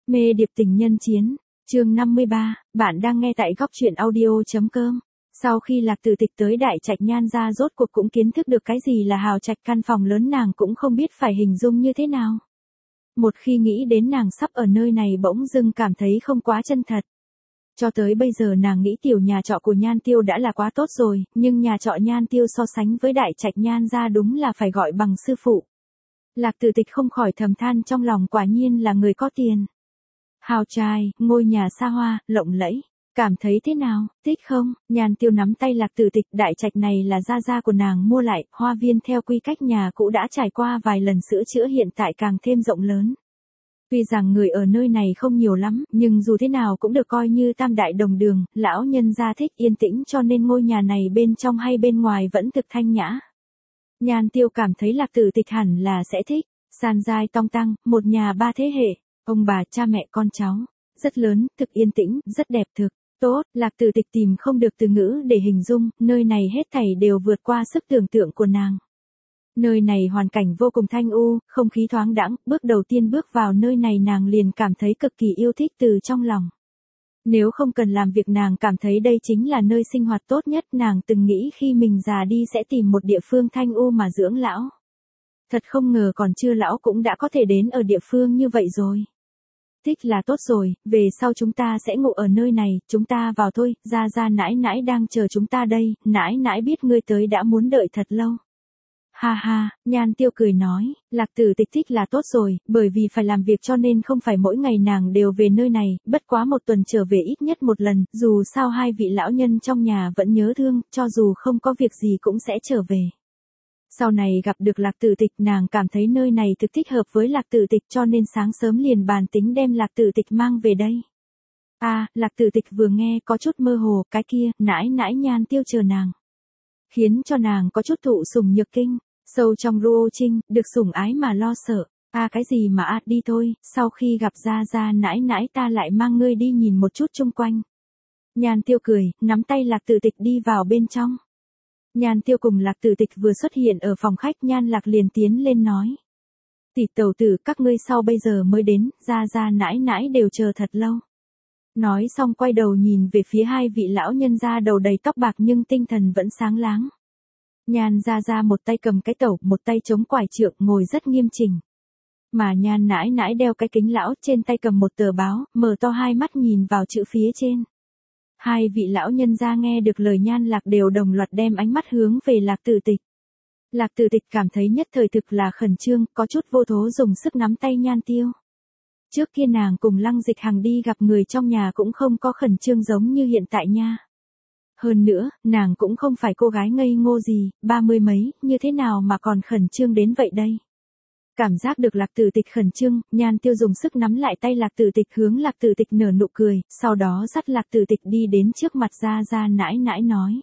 Mê điệp tình nhân chiến, chương 53, bạn đang nghe tại góc truyện audio.com. Sau khi Lạc Tử Tịch tới Đại Trạch Nhan gia rốt cuộc cũng kiến thức được cái gì là hào trạch, căn phòng lớn nàng cũng không biết phải hình dung như thế nào. Một khi nghĩ đến nàng sắp ở nơi này bỗng dưng cảm thấy không quá chân thật. Cho tới bây giờ nàng nghĩ tiểu nhà trọ của Nhan Tiêu đã là quá tốt rồi, nhưng nhà trọ Nhan Tiêu so sánh với Đại Trạch Nhan gia đúng là phải gọi bằng sư phụ. Lạc Tử Tịch không khỏi thầm than trong lòng, quả nhiên là người có tiền. Hào trai, ngôi nhà xa hoa, lộng lẫy. Cảm thấy thế nào, thích không? Nhan Tiêu nắm tay Lạc Tử Tịch, Đại Trạch này là gia của nàng mua lại, hoa viên theo quy cách nhà cũ đã trải qua vài lần sửa chữa, hiện tại càng thêm rộng lớn. Tuy rằng người ở nơi này không nhiều lắm, nhưng dù thế nào cũng được coi như tam đại đồng đường, lão nhân gia thích yên tĩnh cho nên ngôi nhà này bên trong hay bên ngoài vẫn thực thanh nhã. Nhan Tiêu cảm thấy Lạc Tử Tịch hẳn là sẽ thích, sàn dài tong tăng, một nhà ba thế hệ, ông bà cha mẹ con cháu, rất lớn, thực yên tĩnh, rất đẹp thực, tốt. Lạc Tử Tịch tìm không được từ ngữ để hình dung, nơi này hết thảy đều vượt qua sức tưởng tượng của nàng. Nơi này hoàn cảnh vô cùng thanh u, không khí thoáng đãng, bước đầu tiên bước vào nơi này nàng liền cảm thấy cực kỳ yêu thích từ trong lòng. Nếu không cần làm việc nàng cảm thấy đây chính là nơi sinh hoạt tốt nhất, nàng từng nghĩ khi mình già đi sẽ tìm một địa phương thanh u mà dưỡng lão. Thật không ngờ còn chưa lão cũng đã có thể đến ở địa phương như vậy rồi. Thích là tốt rồi, về sau chúng ta sẽ ngủ ở nơi này, chúng ta vào thôi, gia nãi nãi đang chờ chúng ta đây, nãi nãi biết ngươi tới đã muốn đợi thật lâu. Ha ha, Nhan Tiêu cười nói, Lạc Tử Tịch thích là tốt rồi, bởi vì phải làm việc cho nên không phải mỗi ngày nàng đều về nơi này, bất quá một tuần trở về ít nhất một lần, dù sao hai vị lão nhân trong nhà vẫn nhớ thương, cho dù không có việc gì cũng sẽ trở về. Sau này gặp được Lạc Tử Tịch nàng cảm thấy nơi này thực thích hợp với Lạc Tử Tịch cho nên sáng sớm liền bàn tính đem Lạc Tử Tịch mang về đây. Lạc Tử Tịch vừa nghe có chút mơ hồ, cái kia, nãi nãi Nhan Tiêu chờ nàng. Khiến cho nàng có chút thụ sủng nhược kinh, sâu trong Ruô Trinh, được sủng ái mà lo sợ. Cái gì mà đi thôi, sau khi gặp gia nãi nãi ta lại mang ngươi đi nhìn một chút chung quanh. Nhan Tiêu cười, nắm tay Lạc Tử Tịch đi vào bên trong. Nhan Tiêu cùng Lạc Tử Tịch vừa xuất hiện ở phòng khách, Nhan Lạc liền tiến lên nói. Tỷ tẩu tử, các ngươi sau bây giờ mới đến, gia nãi nãi đều chờ thật lâu. Nói xong quay đầu nhìn về phía hai vị lão nhân gia đầu đầy tóc bạc nhưng tinh thần vẫn sáng láng. Nhan gia một tay cầm cái tẩu, một tay chống quải trượng, ngồi rất nghiêm chỉnh. Mà Nhan nãi nãi đeo cái kính lão, trên tay cầm một tờ báo, mở to hai mắt nhìn vào chữ phía trên. Hai vị lão nhân gia nghe được lời Nhan Lạc đều đồng loạt đem ánh mắt hướng về Lạc Tử Tịch. Lạc Tử Tịch cảm thấy nhất thời thực là khẩn trương, có chút vô thố dùng sức nắm tay Nhan Tiêu. Trước kia nàng cùng Lăng Dịch Hằng đi gặp người trong nhà cũng không có khẩn trương giống như hiện tại nha. Hơn nữa, nàng cũng không phải cô gái ngây ngô gì, 30 mấy, như thế nào mà còn khẩn trương đến vậy đây. Cảm giác được Lạc Tử Tịch khẩn trương, Nhan Tiêu dùng sức nắm lại tay Lạc Tử Tịch hướng Lạc Tử Tịch nở nụ cười, sau đó dắt Lạc Tử Tịch đi đến trước mặt gia nãi nãi nói.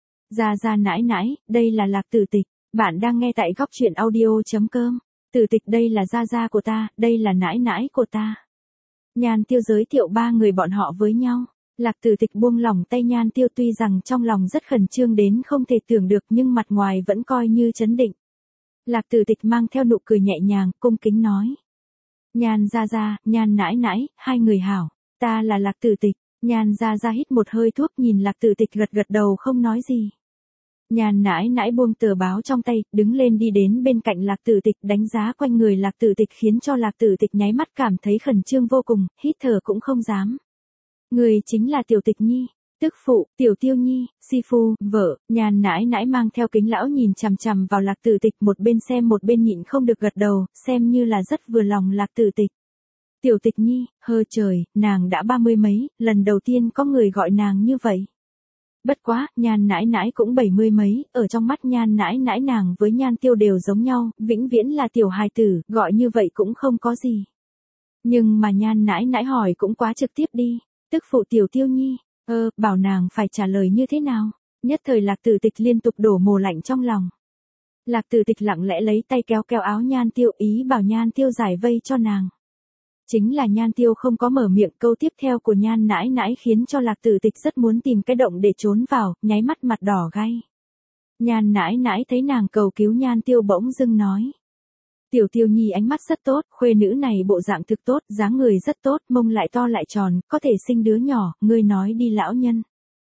Gia nãi nãi, đây là Lạc Tử Tịch, bạn đang nghe tại góc truyện audio.com. Tử Tịch đây là gia của ta, đây là nãi nãi của ta. Nhan Tiêu giới thiệu ba người bọn họ với nhau. Lạc Tử Tịch buông lỏng tay Nhan Tiêu, tuy rằng trong lòng rất khẩn trương đến không thể tưởng được nhưng mặt ngoài vẫn coi như trấn định. Lạc Tử Tịch mang theo nụ cười nhẹ nhàng, cung kính nói. Nhan gia, Nhan nãi nãi, hai người hảo, ta là Lạc Tử Tịch. Nhan gia hít một hơi thuốc nhìn Lạc Tử Tịch gật đầu không nói gì. Nhan nãi nãi buông tờ báo trong tay, đứng lên đi đến bên cạnh Lạc Tử Tịch, đánh giá quanh người Lạc Tử Tịch khiến cho Lạc Tử Tịch nháy mắt cảm thấy khẩn trương vô cùng, hít thở cũng không dám. Người chính là Tiểu Tịch Nhi, tức phụ, Tiểu Tiêu Nhi, si phu, vợ. Nhan nãi nãi mang theo kính lão nhìn chằm chằm vào Lạc Tử Tịch, một bên xem một bên nhịn không được gật đầu, xem như là rất vừa lòng Lạc Tử Tịch. Tiểu Tịch Nhi, hơ trời, nàng đã 30 mấy, lần đầu tiên có người gọi nàng như vậy. Bất quá, Nhan nãi nãi cũng 70 mấy, ở trong mắt Nhan nãi nãi nàng với Nhan Tiêu đều giống nhau, vĩnh viễn là tiểu hài tử, gọi như vậy cũng không có gì. Nhưng mà Nhan nãi nãi hỏi cũng quá trực tiếp đi, tức phụ Tiểu Tiêu Nhi, bảo nàng phải trả lời như thế nào, nhất thời Lạc Tử Tịch liên tục đổ mồ lạnh trong lòng. Lạc Tử Tịch lặng lẽ lấy tay kéo áo Nhan Tiêu, ý bảo Nhan Tiêu giải vây cho nàng. Chính là Nhan Tiêu không có mở miệng, câu tiếp theo của Nhan nãi nãi khiến cho Lạc Tử Tịch rất muốn tìm cái động để trốn vào, nháy mắt mặt đỏ gay. Nhan nãi nãi thấy nàng cầu cứu Nhan Tiêu bỗng dưng nói. Tiểu Tiêu Nhi ánh mắt rất tốt, khuê nữ này bộ dạng thực tốt, dáng người rất tốt, mông lại to lại tròn, có thể sinh đứa nhỏ, ngươi nói đi lão nhân.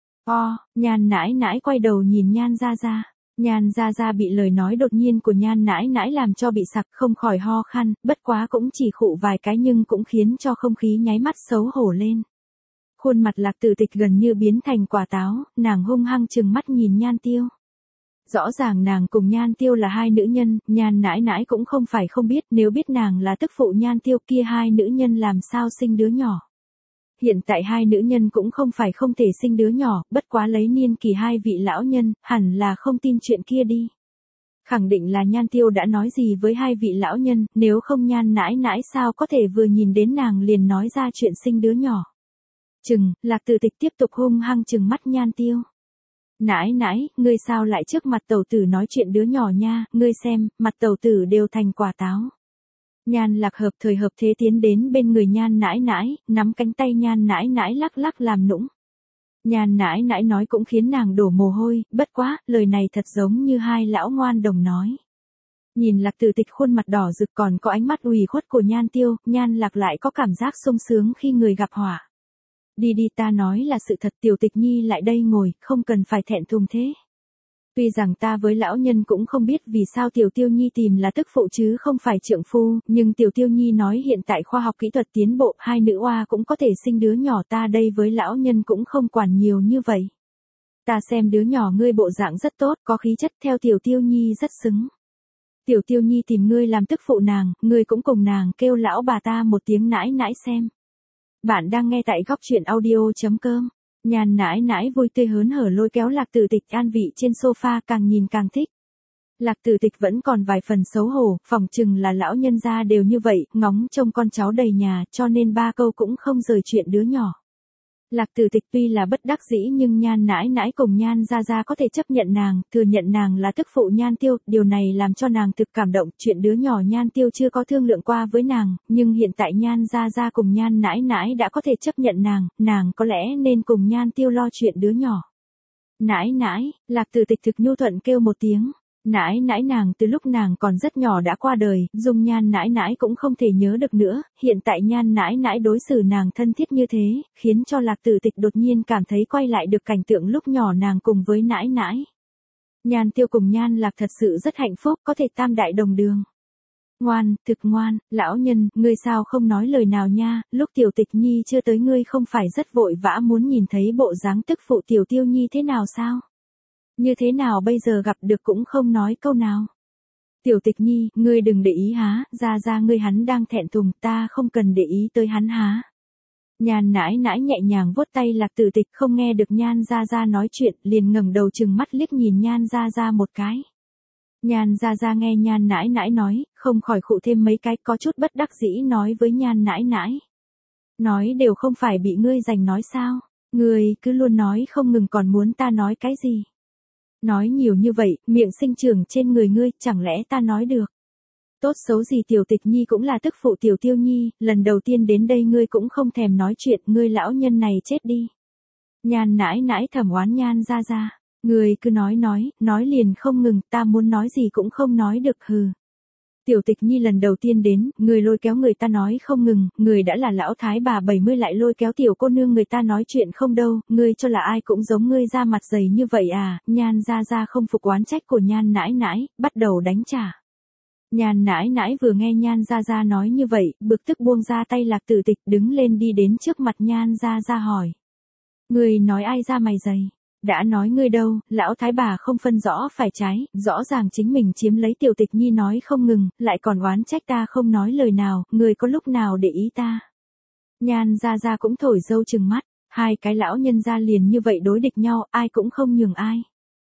Nhan nãi nãi quay đầu nhìn Nhan Gia Gia. Nhan Gia Gia bị lời nói đột nhiên của Nhan nãi nãi làm cho bị sặc, không khỏi ho khan, bất quá cũng chỉ khụ vài cái nhưng cũng khiến cho không khí nháy mắt xấu hổ lên. Khuôn mặt Lạc Tử Tịch gần như biến thành quả táo, nàng hung hăng trừng mắt nhìn Nhan Tiêu. Rõ ràng nàng cùng Nhan Tiêu là hai nữ nhân, Nhan nãi nãi cũng không phải không biết, nếu biết nàng là tức phụ Nhan Tiêu kia hai nữ nhân làm sao sinh đứa nhỏ. Hiện tại hai nữ nhân cũng không phải không thể sinh đứa nhỏ, bất quá lấy niên kỳ hai vị lão nhân, hẳn là không tin chuyện kia đi. Khẳng định là Nhan Tiêu đã nói gì với hai vị lão nhân, nếu không Nhan nãi nãi sao có thể vừa nhìn đến nàng liền nói ra chuyện sinh đứa nhỏ. Lạc Tử Tịch tiếp tục hung hăng trừng mắt Nhan Tiêu. Nãi nãi, ngươi sao lại trước mặt tẩu tử nói chuyện đứa nhỏ nha, ngươi xem, mặt tẩu tử đều thành quả táo. Nhan Lạc hợp thời hợp thế tiến đến bên người Nhan nãi nãi, nắm cánh tay Nhan nãi nãi lắc lắc làm nũng. Nhan nãi nãi nói cũng khiến nàng đổ mồ hôi, bất quá, lời này thật giống như hai lão ngoan đồng nói. Nhìn Lạc Tử Tịch khuôn mặt đỏ rực còn có ánh mắt ủy khuất của Nhan Tiêu, Nhan Lạc lại có cảm giác sung sướng khi người gặp họa. Đi đi, ta nói là sự thật, Tiểu Tịch Nhi lại đây ngồi, không cần phải thẹn thùng thế. Tuy rằng ta với lão nhân cũng không biết vì sao Tiểu Tiêu Nhi tìm là tức phụ chứ không phải trượng phu, nhưng Tiểu Tiêu Nhi nói hiện tại khoa học kỹ thuật tiến bộ, hai nữ oa cũng có thể sinh đứa nhỏ, ta đây với lão nhân cũng không quản nhiều như vậy. Ta xem đứa nhỏ ngươi bộ dạng rất tốt, có khí chất, theo Tiểu Tiêu Nhi rất xứng. Tiểu Tiêu Nhi tìm ngươi làm tức phụ nàng, ngươi cũng cùng nàng kêu lão bà ta một tiếng nãi nãi xem. Bạn đang nghe tại góc truyện audio.com. Nhan nãi nãi vui tươi hớn hở lôi kéo Lạc Tử Tịch an vị trên sofa, càng nhìn càng thích. Lạc Tử Tịch vẫn còn vài phần xấu hổ, phỏng chừng là lão nhân gia đều như vậy, ngóng trông con cháu đầy nhà, cho nên ba câu cũng không rời chuyện đứa nhỏ. Lạc Tử Tịch tuy là bất đắc dĩ nhưng Nhan nãi nãi cùng Nhan Gia Gia có thể chấp nhận nàng, thừa nhận nàng là tức phụ Nhan Tiêu, điều này làm cho nàng thực cảm động, chuyện đứa nhỏ Nhan Tiêu chưa có thương lượng qua với nàng, nhưng hiện tại Nhan Gia Gia cùng Nhan nãi nãi đã có thể chấp nhận nàng có lẽ nên cùng Nhan Tiêu lo chuyện đứa nhỏ. Nãi nãi, Lạc Tử Tịch thực nhu thuận kêu một tiếng. Nãi nãi nàng từ lúc nàng còn rất nhỏ đã qua đời, Dung Nhan nãi nãi cũng không thể nhớ được nữa, hiện tại Nhan nãi nãi đối xử nàng thân thiết như thế, khiến cho Lạc Tử Tịch đột nhiên cảm thấy quay lại được cảnh tượng lúc nhỏ nàng cùng với nãi nãi. Nhan Tiêu cùng Nhan Lạc thật sự rất hạnh phúc, có thể tam đại đồng đường. Ngoan, thực ngoan, lão nhân, ngươi sao không nói lời nào nha, lúc Tiểu Tịch Nhi chưa tới ngươi không phải rất vội vã muốn nhìn thấy bộ dáng tức phụ Tiểu Tiêu Nhi thế nào sao? Như thế nào bây giờ gặp được cũng không nói câu nào. Tiểu Tịch Nhi, ngươi đừng để ý há, ra ngươi hắn đang thẹn thùng, ta không cần để ý tới hắn há. Nhan nãi nãi nhẹ nhàng vuốt tay Lạc Tử Tịch, không nghe được Nhan Gia Gia nói chuyện, liền ngẩng đầu trừng mắt liếc nhìn Nhan Gia Gia một cái. Nhan Gia Gia nghe Nhan nãi nãi nói, không khỏi khụ thêm mấy cái, có chút bất đắc dĩ nói với Nhan nãi nãi. Nói đều không phải bị ngươi giành nói sao, ngươi cứ luôn nói không ngừng còn muốn ta nói cái gì. Nói nhiều như vậy, miệng sinh trưởng trên người ngươi, chẳng lẽ ta nói được. Tốt xấu gì Tiểu Tịch Nhi cũng là tức phụ Tiểu Tiêu Nhi, lần đầu tiên đến đây ngươi cũng không thèm nói chuyện, ngươi lão nhân này chết đi. Nhan nãi nãi thầm oán Nhan Gia Gia, ngươi cứ nói liền không ngừng, ta muốn nói gì cũng không nói được hừ. Tiểu Tịch Nhi lần đầu tiên đến, người lôi kéo người ta nói không ngừng, người đã là lão thái bà 70 lại lôi kéo tiểu cô nương người ta nói chuyện không đâu, ngươi cho là ai cũng giống ngươi ra mặt dày như vậy à, Nhan Gia Gia không phục oán trách của Nhan nãi nãi, bắt đầu đánh trả. Nhan nãi nãi vừa nghe Nhan Gia Gia nói như vậy, bực tức buông ra tay Lạc Tử Tịch đứng lên đi đến trước mặt Nhan Gia Gia hỏi. Ngươi nói ai ra mày dày? Đã nói ngươi đâu, lão thái bà không phân rõ phải trái, rõ ràng chính mình chiếm lấy Tiểu Tịch Nhi nói không ngừng, lại còn oán trách ta không nói lời nào, ngươi có lúc nào để ý ta. Nhan Gia Gia cũng thổi dâu trừng mắt, hai cái lão nhân gia liền như vậy đối địch nhau, ai cũng không nhường ai.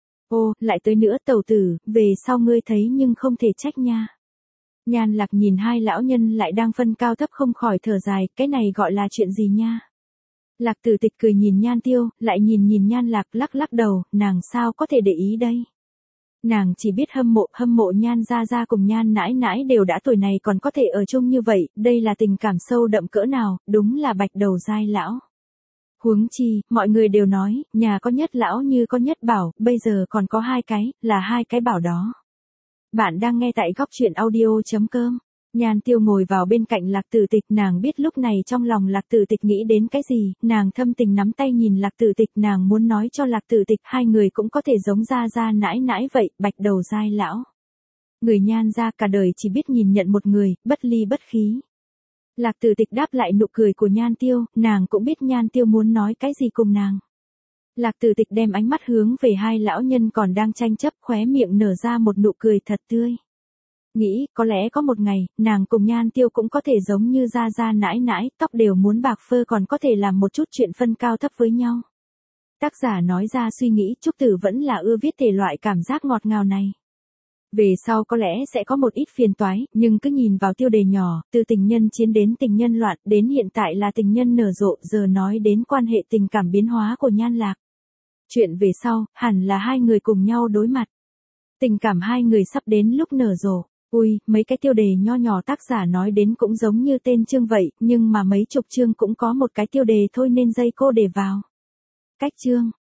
Ô, lại tới nữa tẩu tử, về sau ngươi thấy nhưng không thể trách nha. Nhan Lạc nhìn hai lão nhân lại đang phân cao thấp không khỏi thở dài, cái này gọi là chuyện gì nha. Lạc Tử Tịch cười nhìn Nhan Tiêu, lại nhìn Nhan Lạc lắc lắc đầu, nàng sao có thể để ý đây. Nàng chỉ biết hâm mộ Nhan Gia Gia cùng Nhan nãi nãi đều đã tuổi này còn có thể ở chung như vậy, đây là tình cảm sâu đậm cỡ nào, đúng là bạch đầu dai lão. Huống chi, mọi người đều nói, nhà có nhất lão như có nhất bảo, bây giờ còn có hai cái, là hai cái bảo đó. Bạn đang nghe tại góc chuyện audio.com. Nhan Tiêu ngồi vào bên cạnh Lạc Tử Tịch, nàng biết lúc này trong lòng Lạc Tử Tịch nghĩ đến cái gì, nàng thâm tình nắm tay nhìn Lạc Tử Tịch, nàng muốn nói cho Lạc Tử Tịch hai người cũng có thể giống gia gia nãi nãi vậy, bạch đầu dai lão. Người Nhan gia cả đời chỉ biết nhìn nhận một người, bất ly bất khí. Lạc Tử Tịch đáp lại nụ cười của Nhan Tiêu, nàng cũng biết Nhan Tiêu muốn nói cái gì cùng nàng. Lạc Tử Tịch đem ánh mắt hướng về hai lão nhân còn đang tranh chấp, khóe miệng nở ra một nụ cười thật tươi. Nghĩ, có lẽ có một ngày, nàng cùng Nhan Tiêu cũng có thể giống như gia gia nãi nãi, tóc đều muốn bạc phơ còn có thể làm một chút chuyện phân cao thấp với nhau. Tác giả nói ra suy nghĩ, Trúc Tử vẫn là ưa viết thể loại cảm giác ngọt ngào này. Về sau có lẽ sẽ có một ít phiền toái, nhưng cứ nhìn vào tiêu đề nhỏ, từ tình nhân chiến đến tình nhân loạn, đến hiện tại là tình nhân nở rộ, giờ nói đến quan hệ tình cảm biến hóa của Nhan Lạc. Chuyện về sau, hẳn là hai người cùng nhau đối mặt. Tình cảm hai người sắp đến lúc nở rộ. Ui, mấy cái tiêu đề nho nhỏ tác giả nói đến cũng giống như tên chương vậy, nhưng mà mấy chục chương cũng có một cái tiêu đề thôi nên dây cô để vào. Cách chương,